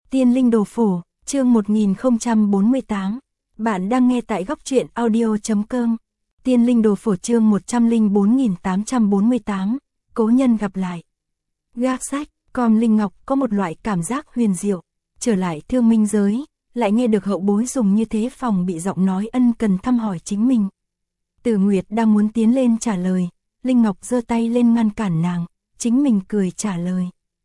Tiên Linh Đồ Phổ, chương 1048. Bạn đang nghe tại góc truyện audio.com. Tiên Linh Đồ Phổ chương 104848. Cố nhân gặp lại. Gác sách, com Linh Ngọc có một loại cảm giác huyền diệu. Trở lại thương minh giới, lại nghe được hậu bối dùng như thế phòng bị giọng nói ân cần thăm hỏi chính mình. Từ Nguyệt đang muốn tiến lên trả lời, Linh Ngọc giơ tay lên ngăn cản nàng, chính mình cười trả lời.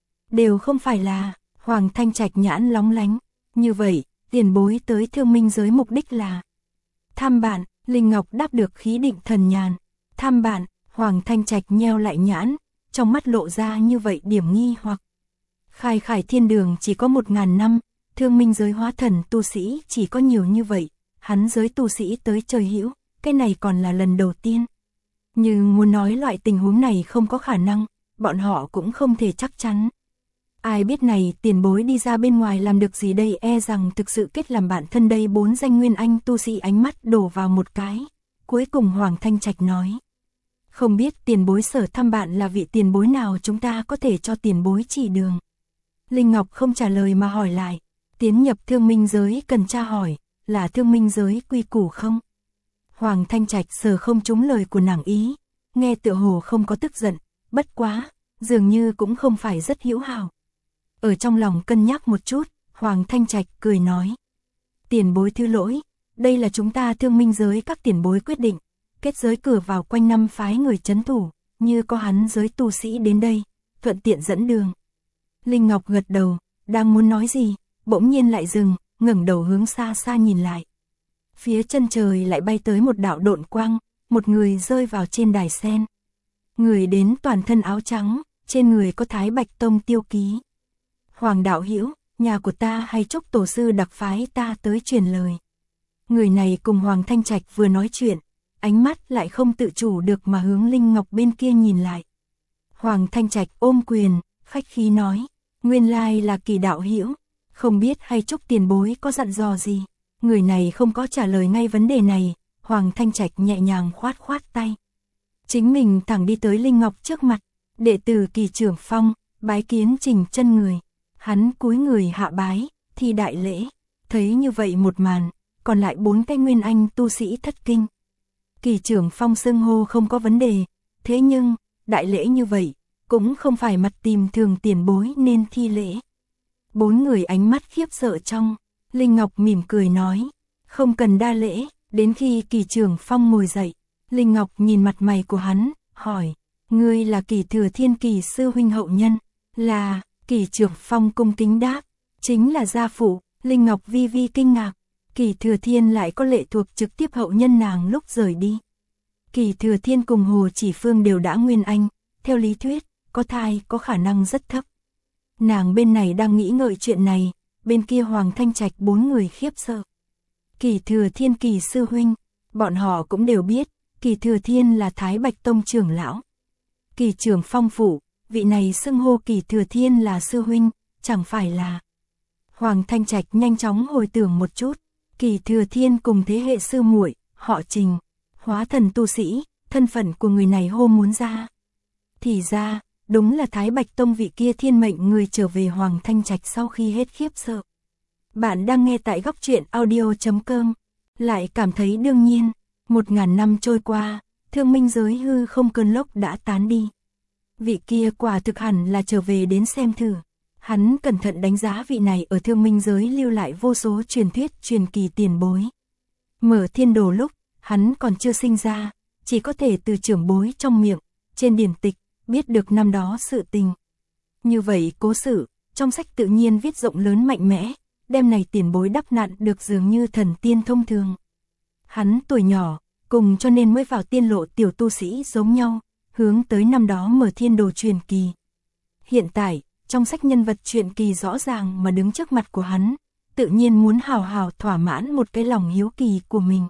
Đều không phải là, Hoàng Thanh Trạch nhãn lóng lánh, như vậy, tiền bối tới thương minh giới mục đích là thăm bạn. Linh Ngọc đáp được khí định thần nhàn. Thăm bạn. Hoàng Thanh Trạch nheo lại nhãn, trong mắt lộ ra như vậy điểm nghi hoặc. Khai Khải thiên đường chỉ có 1000 năm, thương minh giới hóa thần tu sĩ chỉ có nhiều như vậy, hắn giới tu sĩ tới trời hữu, cái này còn là lần đầu tiên. Nhưng muốn nói loại tình huống này không có khả năng, bọn họ cũng không thể chắc chắn. Ai biết này tiền bối đi ra bên ngoài làm được gì đây, e rằng thực sự kết làm bạn thân đây. 4 danh nguyên anh tu sĩ ánh mắt đổ vào một cái. Cuối cùng Hoàng Thanh Trạch nói. Không biết tiền bối sở thăm bạn là vị tiền bối nào, chúng ta có thể cho tiền bối chỉ đường. Linh Ngọc không trả lời mà hỏi lại. Tiến nhập thương minh giới cần tra hỏi, là thương minh giới quy củ không? Hoàng Thanh Trạch sờ không trúng lời của nàng ý. Nghe tựa hồ không có tức giận, bất quá, dường như cũng không phải rất hữu hảo. Ở trong lòng cân nhắc một chút, Hoàng Thanh Trạch cười nói. Tiền bối thứ lỗi, đây là chúng ta thương minh giới các tiền bối quyết định, kết giới cửa vào quanh năm phái người trấn thủ, như có hắn giới tu sĩ đến đây, thuận tiện dẫn đường. Linh Ngọc gật đầu, đang muốn nói gì, bỗng nhiên lại dừng, ngẩng đầu hướng xa xa nhìn lại. Phía chân trời lại bay tới một đạo độn quang, một người rơi vào trên đài sen. Người đến toàn thân áo trắng, trên người có Thái Bạch Tông tiêu ký. Hoàng đạo hữu, nhà của ta hay chốc tổ sư đặc phái ta tới truyền lời. Người này cùng Hoàng Thanh Trạch vừa nói chuyện, ánh mắt lại không tự chủ được mà hướng Linh Ngọc bên kia nhìn lại. Hoàng Thanh Trạch ôm quyền, khách khí nói, nguyên lai là Kỳ đạo hữu, không biết hay chốc tiền bối có dặn dò gì. Người này không có trả lời ngay vấn đề này, Hoàng Thanh Trạch nhẹ nhàng khoát khoát tay. Chính mình thẳng đi tới Linh Ngọc trước mặt, đệ tử Kỳ Trưởng Phong, bái kiến Trình chân người. Hắn cúi người hạ bái, thi đại lễ, thấy như vậy một màn, còn lại 4 cái nguyên anh tu sĩ thất kinh. Kỳ Trưởng Phong xưng hô không có vấn đề, thế nhưng, đại lễ như vậy, cũng không phải mặt tìm thường tiền bối nên thi lễ. 4 người ánh mắt khiếp sợ trong, Linh Ngọc mỉm cười nói, không cần đa lễ. Đến khi Kỳ Trưởng Phong ngồi dậy, Linh Ngọc nhìn mặt mày của hắn, hỏi, ngươi là Kỳ Thừa Thiên Kỳ sư huynh hậu nhân? Là. Kỳ Trưởng Phong cung kính đáp, chính là gia phụ. Linh Ngọc vi vi kinh ngạc, Kỳ Thừa Thiên lại có lệ thuộc trực tiếp hậu nhân nàng lúc rời đi. Kỳ Thừa Thiên cùng Hồ Chỉ Phương đều đã nguyên anh, theo lý thuyết, có thai có khả năng rất thấp. Nàng bên này đang nghĩ ngợi chuyện này, bên kia Hoàng Thanh Trạch 4 người khiếp sợ. Kỳ Thừa Thiên Kỳ sư huynh, bọn họ cũng đều biết, Kỳ Thừa Thiên là Thái Bạch Tông trưởng lão. Kỳ Trưởng Phong phụ, vị này xưng hô Kỳ Thừa Thiên là sư huynh, chẳng phải là. Hoàng Thanh Trạch nhanh chóng hồi tưởng một chút, Kỳ Thừa Thiên cùng thế hệ sư muội, họ Trình, hóa thần tu sĩ, thân phận của người này hô muốn ra. Thì ra, đúng là Thái Bạch Tông vị kia thiên mệnh người trở về. Hoàng Thanh Trạch sau khi hết khiếp sợ. Bạn đang nghe tại góc truyện audio.com, lại cảm thấy đương nhiên, 1000 năm trôi qua, thương minh giới hư không cơn lốc đã tán đi. Vị kia quả thực hẳn là trở về đến xem thử. Hắn cẩn thận đánh giá vị này ở thương minh giới lưu lại vô số truyền thuyết truyền kỳ tiền bối. Mở thiên đồ lúc, hắn còn chưa sinh ra, chỉ có thể từ trưởng bối trong miệng, trên điển tịch, biết được năm đó sự tình. Như vậy cố sự, trong sách tự nhiên viết rộng lớn mạnh mẽ, đem này tiền bối đắp nặn được dường như thần tiên thông thường. Hắn tuổi nhỏ, cùng cho nên mới vào tiên lộ tiểu tu sĩ giống nhau, hướng tới năm đó mở thiên đồ truyền kỳ. Hiện tại, trong sách nhân vật truyền kỳ rõ ràng mà đứng trước mặt của hắn, tự nhiên muốn hào hào thỏa mãn một cái lòng hiếu kỳ của mình.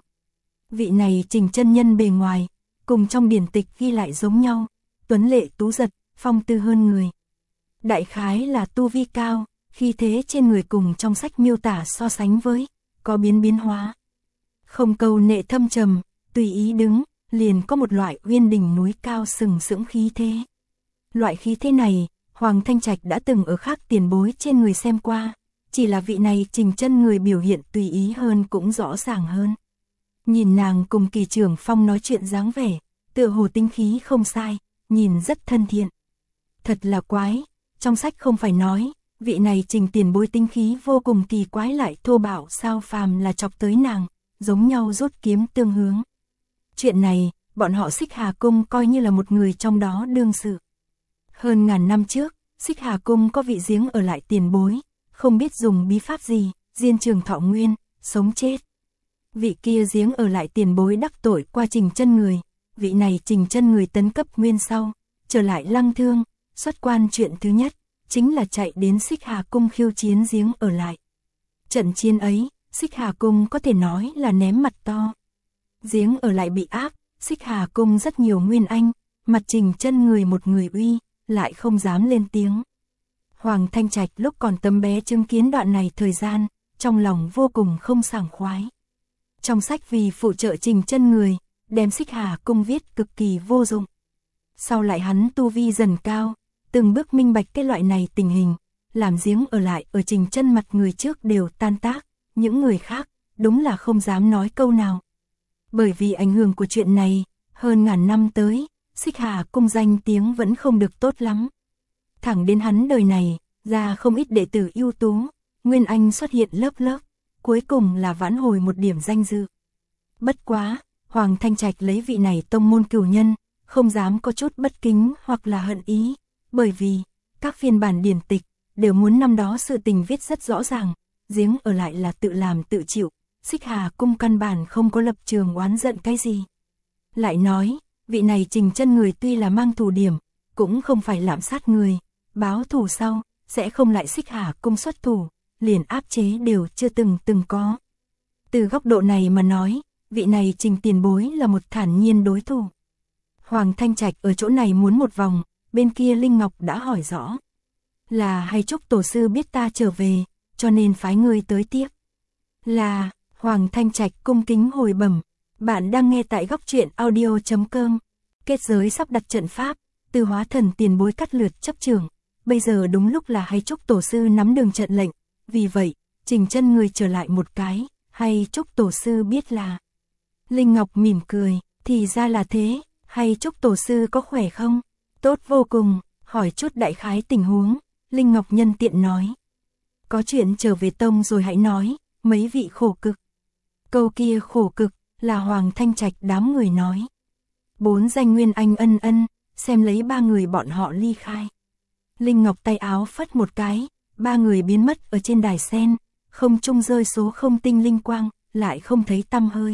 Vị này Trình chân nhân bề ngoài, cùng trong điển tịch ghi lại giống nhau, tuấn lệ tú giật, phong tư hơn người. Đại khái là tu vi cao, khi thế trên người cùng trong sách miêu tả so sánh với, có biến hóa. Không câu nệ thâm trầm, tùy ý đứng, liền có một loại uyên đỉnh núi cao sừng sững khí thế. Loại khí thế này, Hoàng Thanh Trạch đã từng ở khác tiền bối trên người xem qua, chỉ là vị này Trình Chân Người biểu hiện tùy ý hơn cũng rõ ràng hơn. Nhìn nàng cùng Kỳ Trường Phong nói chuyện dáng vẻ, tựa hồ tinh khí không sai, nhìn rất thân thiện. Thật là quái, trong sách không phải nói, vị này Trình tiền bối tinh khí vô cùng kỳ quái lại thô bạo sao, phàm là chọc tới nàng, giống nhau rút kiếm tương hướng. Chuyện này, bọn họ Xích Hà Cung coi như là một người trong đó đương sự. Hơn ngàn năm trước, Xích Hà Cung có vị giếng ở lại tiền bối, không biết dùng bí pháp gì, diên trường thọ nguyên, sống chết. Vị kia giếng ở lại tiền bối đắc tội qua Trình Chân Người, vị này Trình Chân Người tấn cấp nguyên sau, trở lại Lăng Thương, xuất quan chuyện thứ nhất, chính là chạy đến Xích Hà Cung khiêu chiến giếng ở lại. Trận chiến ấy, Xích Hà Cung có thể nói là ném mặt to. Giếng ở lại bị áp, Xích Hà Cung rất nhiều nguyên anh, mặt Trình Chân Người một người uy, lại không dám lên tiếng. Hoàng Thanh Trạch lúc còn tấm bé chứng kiến đoạn này thời gian, trong lòng vô cùng không sảng khoái. Trong sách vì phụ trợ Trình Chân Người, đem Xích Hà Cung viết cực kỳ vô dụng. Sau lại hắn tu vi dần cao, từng bước minh bạch cái loại này tình hình, làm giếng ở lại ở Trình Chân mặt người trước đều tan tác, những người khác, đúng là không dám nói câu nào. Bởi vì ảnh hưởng của chuyện này, hơn ngàn năm tới, Xích Hà Cung danh tiếng vẫn không được tốt lắm. Thẳng đến hắn đời này, ra không ít đệ tử ưu tú, nguyên anh xuất hiện lớp lớp, cuối cùng là vãn hồi một điểm danh dự. Bất quá, Hoàng Thanh Trạch lấy vị này tông môn cửu nhân, không dám có chút bất kính hoặc là hận ý, bởi vì, các phiên bản điển tịch, đều muốn năm đó sự tình viết rất rõ ràng, giếng ở lại là tự làm tự chịu, Xích Hà Cung căn bản không có lập trường oán giận cái gì. Lại nói, vị này Trình Chân Người tuy là mang thù điểm, cũng không phải lạm sát người, báo thù sau, sẽ không lại Xích Hà Cung xuất thủ, liền áp chế đều chưa từng có. Từ góc độ này mà nói, vị này Trình tiền bối là một thản nhiên đối thủ. Hoàng Thanh Trạch ở chỗ này muốn một vòng, bên kia Linh Ngọc đã hỏi rõ. Là hay Trúc tổ sư biết ta trở về, cho nên phái người tới tiếp. Là, Hoàng Thanh Trạch cung kính hồi bẩm, bạn đang nghe tại góc truyện audio.com. Kết giới sắp đặt trận pháp, từ hóa thần tiền bối cắt lượt chấp trường. Bây giờ đúng lúc là hay Trúc tổ sư nắm đường trận lệnh, vì vậy, Trình Chân Người trở lại một cái, hay Trúc tổ sư biết là. Linh Ngọc mỉm cười, thì ra là thế, hay Trúc tổ sư có khỏe không? Tốt vô cùng, hỏi chút đại khái tình huống, Linh Ngọc nhân tiện nói. Có chuyện trở về tông rồi hãy nói, mấy vị khổ cực. Câu kia khổ cực, là Hoàng Thanh Trạch đám người nói. 4 danh nguyên anh ân, xem lấy 3 người bọn họ ly khai. Linh Ngọc tay áo phất một cái, 3 người biến mất ở trên đài sen, không trung rơi số không tinh linh quang, lại không thấy tăm hơi.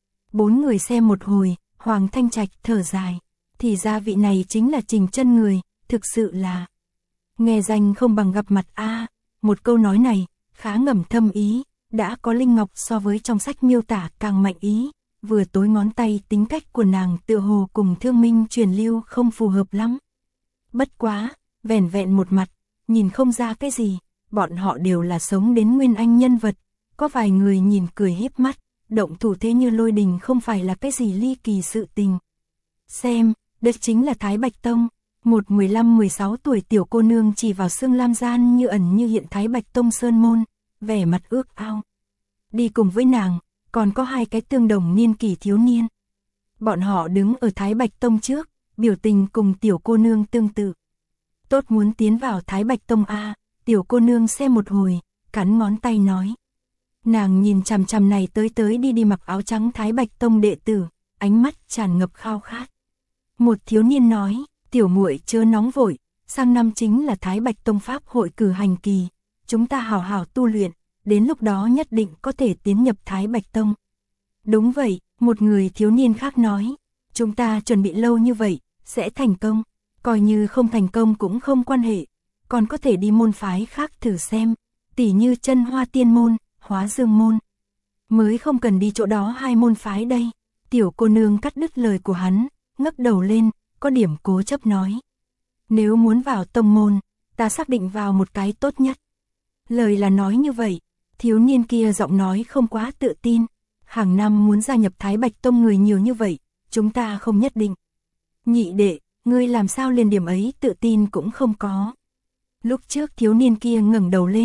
4 người xem một hồi, Hoàng Thanh Trạch thở dài, thì ra vị này chính là Trình Chân Người, thực sự là nghe danh không bằng gặp mặt a. Một câu nói này, khá ngầm thâm ý, đã có Linh Ngọc so với trong sách miêu tả càng mạnh ý, vừa tối ngón tay tính cách của nàng tựa hồ cùng Thương Minh truyền lưu không phù hợp lắm. Bất quá, vẻn vẹn một mặt, nhìn không ra cái gì, bọn họ đều là sống đến nguyên anh nhân vật, có vài người nhìn cười híp mắt, động thủ thế như lôi đình không phải là cái gì ly kỳ sự tình. Xem, đây chính là Thái Bạch Tông, một 15-16 tuổi tiểu cô nương chỉ vào xương lam gian như ẩn như hiện Thái Bạch Tông sơn môn, vẻ mặt ước ao. Đi cùng với nàng, còn có 2 cái tương đồng niên kỷ thiếu niên. Bọn họ đứng ở Thái Bạch Tông trước, biểu tình cùng tiểu cô nương tương tự. Tốt muốn tiến vào Thái Bạch Tông a, tiểu cô nương xem một hồi, cắn ngón tay nói. Nàng nhìn chằm chằm này tới đi mặc áo trắng Thái Bạch Tông đệ tử, ánh mắt tràn ngập khao khát. Một thiếu niên nói, tiểu muội chớ nóng vội, sang năm chính là Thái Bạch Tông Pháp hội cử hành kỳ, chúng ta hào hào tu luyện, đến lúc đó nhất định có thể tiến nhập Thái Bạch Tông. Đúng vậy, một người thiếu niên khác nói, chúng ta chuẩn bị lâu như vậy, sẽ thành công, coi như không thành công cũng không quan hệ, còn có thể đi môn phái khác thử xem, tỉ như Chân Hoa Tiên môn, Hóa Dương môn. Mới không cần đi chỗ đó 2 môn phái đây. Tiểu cô nương cắt đứt lời của hắn, ngước đầu lên, có điểm cố chấp nói. Nếu muốn vào tông môn, ta xác định vào một cái tốt nhất. Lời là nói như vậy, thiếu niên kia giọng nói không quá tự tin. Hàng năm muốn gia nhập Thái Bạch Tông người nhiều như vậy, chúng ta không nhất định. Nhị đệ, ngươi làm sao liền điểm ấy tự tin cũng không có. Lúc trước thiếu niên kia ngẩng đầu lên,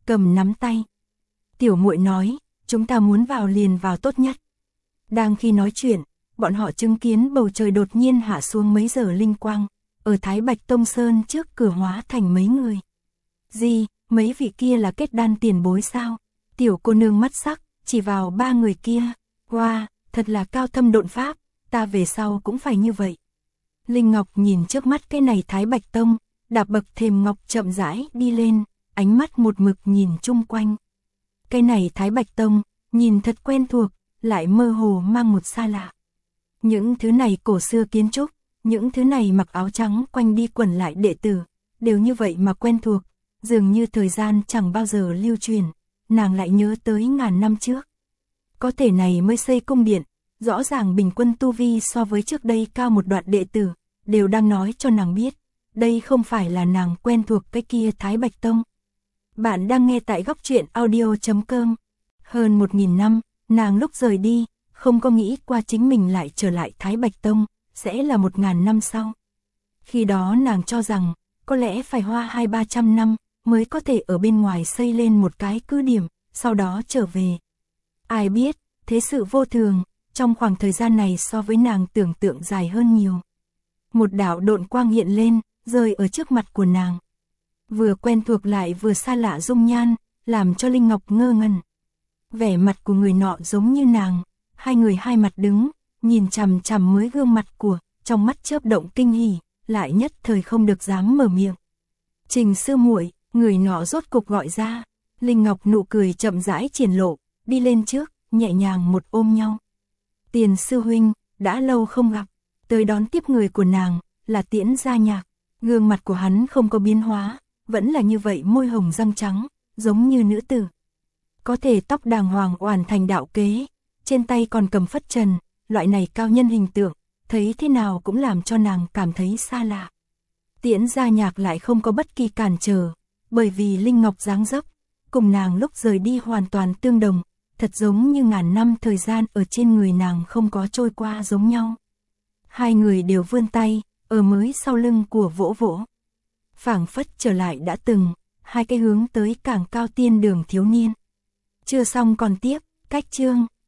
cầm nắm tay. Tiểu muội nói, chúng ta muốn vào liền vào tốt nhất. Đang khi nói chuyện, bọn họ chứng kiến bầu trời đột nhiên hạ xuống mấy giờ linh quang, ở Thái Bạch Tông Sơn trước cửa hóa thành mấy người. Gì, mấy vị kia là kết đan tiền bối sao? Tiểu cô nương mắt sắc, chỉ vào 3 người kia. Wow, thật là cao thâm độn pháp, ta về sau cũng phải như vậy. Linh Ngọc nhìn trước mắt cái này Thái Bạch Tông, đạp bậc thềm ngọc chậm rãi đi lên, ánh mắt một mực nhìn chung quanh. Cái này Thái Bạch Tông, nhìn thật quen thuộc, lại mơ hồ mang một xa lạ. Những thứ này cổ xưa kiến trúc, những thứ này mặc áo trắng quanh đi quẩn lại đệ tử, đều như vậy mà quen thuộc, dường như thời gian chẳng bao giờ lưu truyền, nàng lại nhớ tới ngàn năm trước. Có thể này mới xây cung điện, rõ ràng bình quân tu vi so với trước đây cao một đoạn đệ tử, đều đang nói cho nàng biết, đây không phải là nàng quen thuộc cái kia Thái Bạch Tông. Bạn đang nghe tại Góc Truyện Audio.com. Hơn 1000 năm, nàng lúc rời đi, không có nghĩ qua chính mình lại trở lại Thái Bạch Tông, sẽ là 1000 năm sau. Khi đó nàng cho rằng, có lẽ phải hoa 200-300 năm, mới có thể ở bên ngoài xây lên một cái cứ điểm, sau đó trở về. Ai biết, thế sự vô thường, trong khoảng thời gian này so với nàng tưởng tượng dài hơn nhiều. Một đạo độn quang hiện lên, rơi ở trước mặt của nàng. Vừa quen thuộc lại vừa xa lạ dung nhan, làm cho Linh Ngọc ngơ ngẩn. Vẻ mặt của người nọ giống như nàng, hai người hai mặt đứng, nhìn chằm chằm mới gương mặt của, trong mắt chớp động kinh hỉ, lại nhất thời không được dám mở miệng. Trình sư muội, người nọ rốt cục gọi ra. Linh Ngọc nụ cười chậm rãi triển lộ, đi lên trước, nhẹ nhàng một ôm nhau. Tiền sư huynh, đã lâu không gặp. Tới đón tiếp người của nàng, là Tiễn Gia Nhạc. Gương mặt của hắn không có biến hóa, vẫn là như vậy, môi hồng răng trắng, giống như nữ tử. Có thể tóc đàng hoàng oản thành đạo kế, trên tay còn cầm phất trần, loại này cao nhân hình tượng, thấy thế nào cũng làm cho nàng cảm thấy xa lạ. Tiễn Gia Nhạc lại không có bất kỳ cản trở, bởi vì Linh Ngọc dáng dấp, cùng nàng lúc rời đi hoàn toàn tương đồng, thật giống như ngàn năm thời gian ở trên người nàng không có trôi qua giống nhau. Hai người đều vươn tay, ở mới sau lưng của vỗ vỗ. Phảng phất trở lại đã từng, hai cái hướng tới càng cao tiên đường thiếu niên. Chưa xong còn tiếp, cách chương.